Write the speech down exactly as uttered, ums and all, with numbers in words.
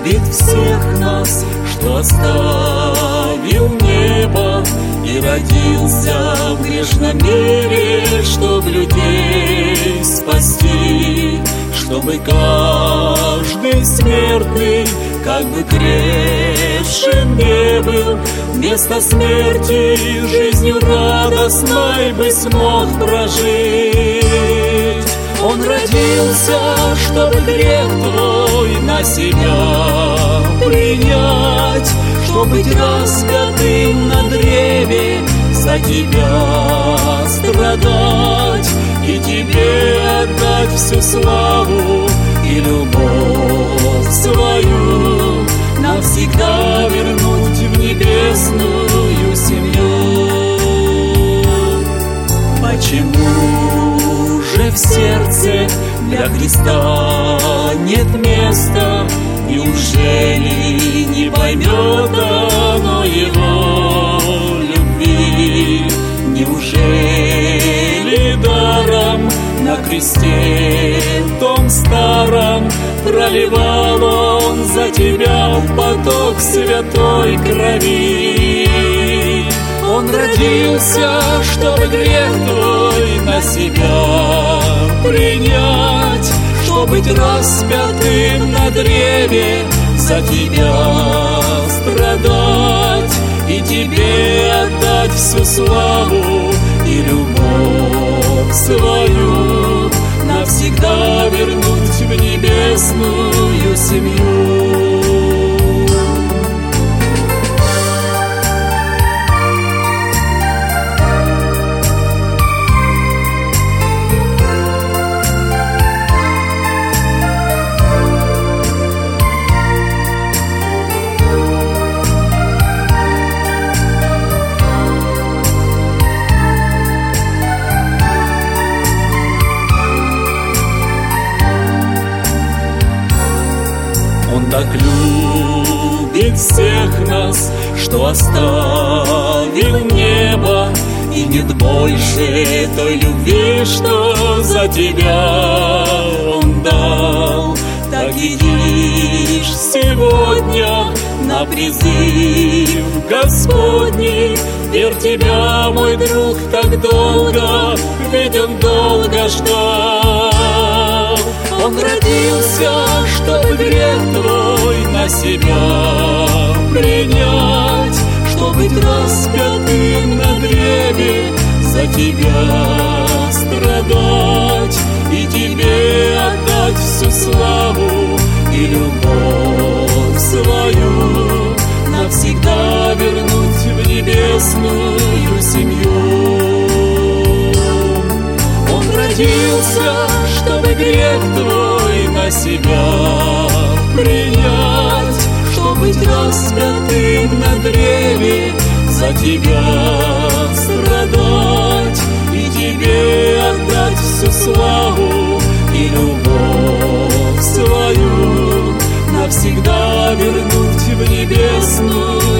любит всех нас, что оставил небо и родился в грешном мире, чтоб людей спасти, чтобы каждый смертный, как бы грешен не был, вместо смерти жизнью радостной бы смог прожить. Он родился, чтобы грех твой на себя принять, чтобы быть распятым на древе, за тебя страдать и тебе отдать всю славу и любовь свою, навсегда вернуть в небесную семью. Почему же в сердце для Христа нет места? Неужели не поймет оно Его любви? Неужели даром на кресте том старом проливал Он за тебя поток святой крови? Он родился, чтобы грех твой на себя принять, чтобы быть распятым на древе, за тебя страдать и тебе отдать всю славу и любовь свою, навсегда вернуть в небесную семью. Он так любит всех нас, что оставил небо, и нет больше той любви, что за тебя Он дал. Так идишь сегодня на призыв Господний, верь тебя, мой друг, так долго, ведь Он долго ждал. Он родился, чтобы грех твой на себя принять, чтобы быть распятым на древе, за тебя страдать и тебе отдать всю славу и любовь свою, навсегда вернуть в небесную семью. Он родился, чтобы грех твой на себя принять, чтобы быть распятым на древе, за тебя страдать и тебе отдать всю славу и любовь свою, навсегда вернуть в небесную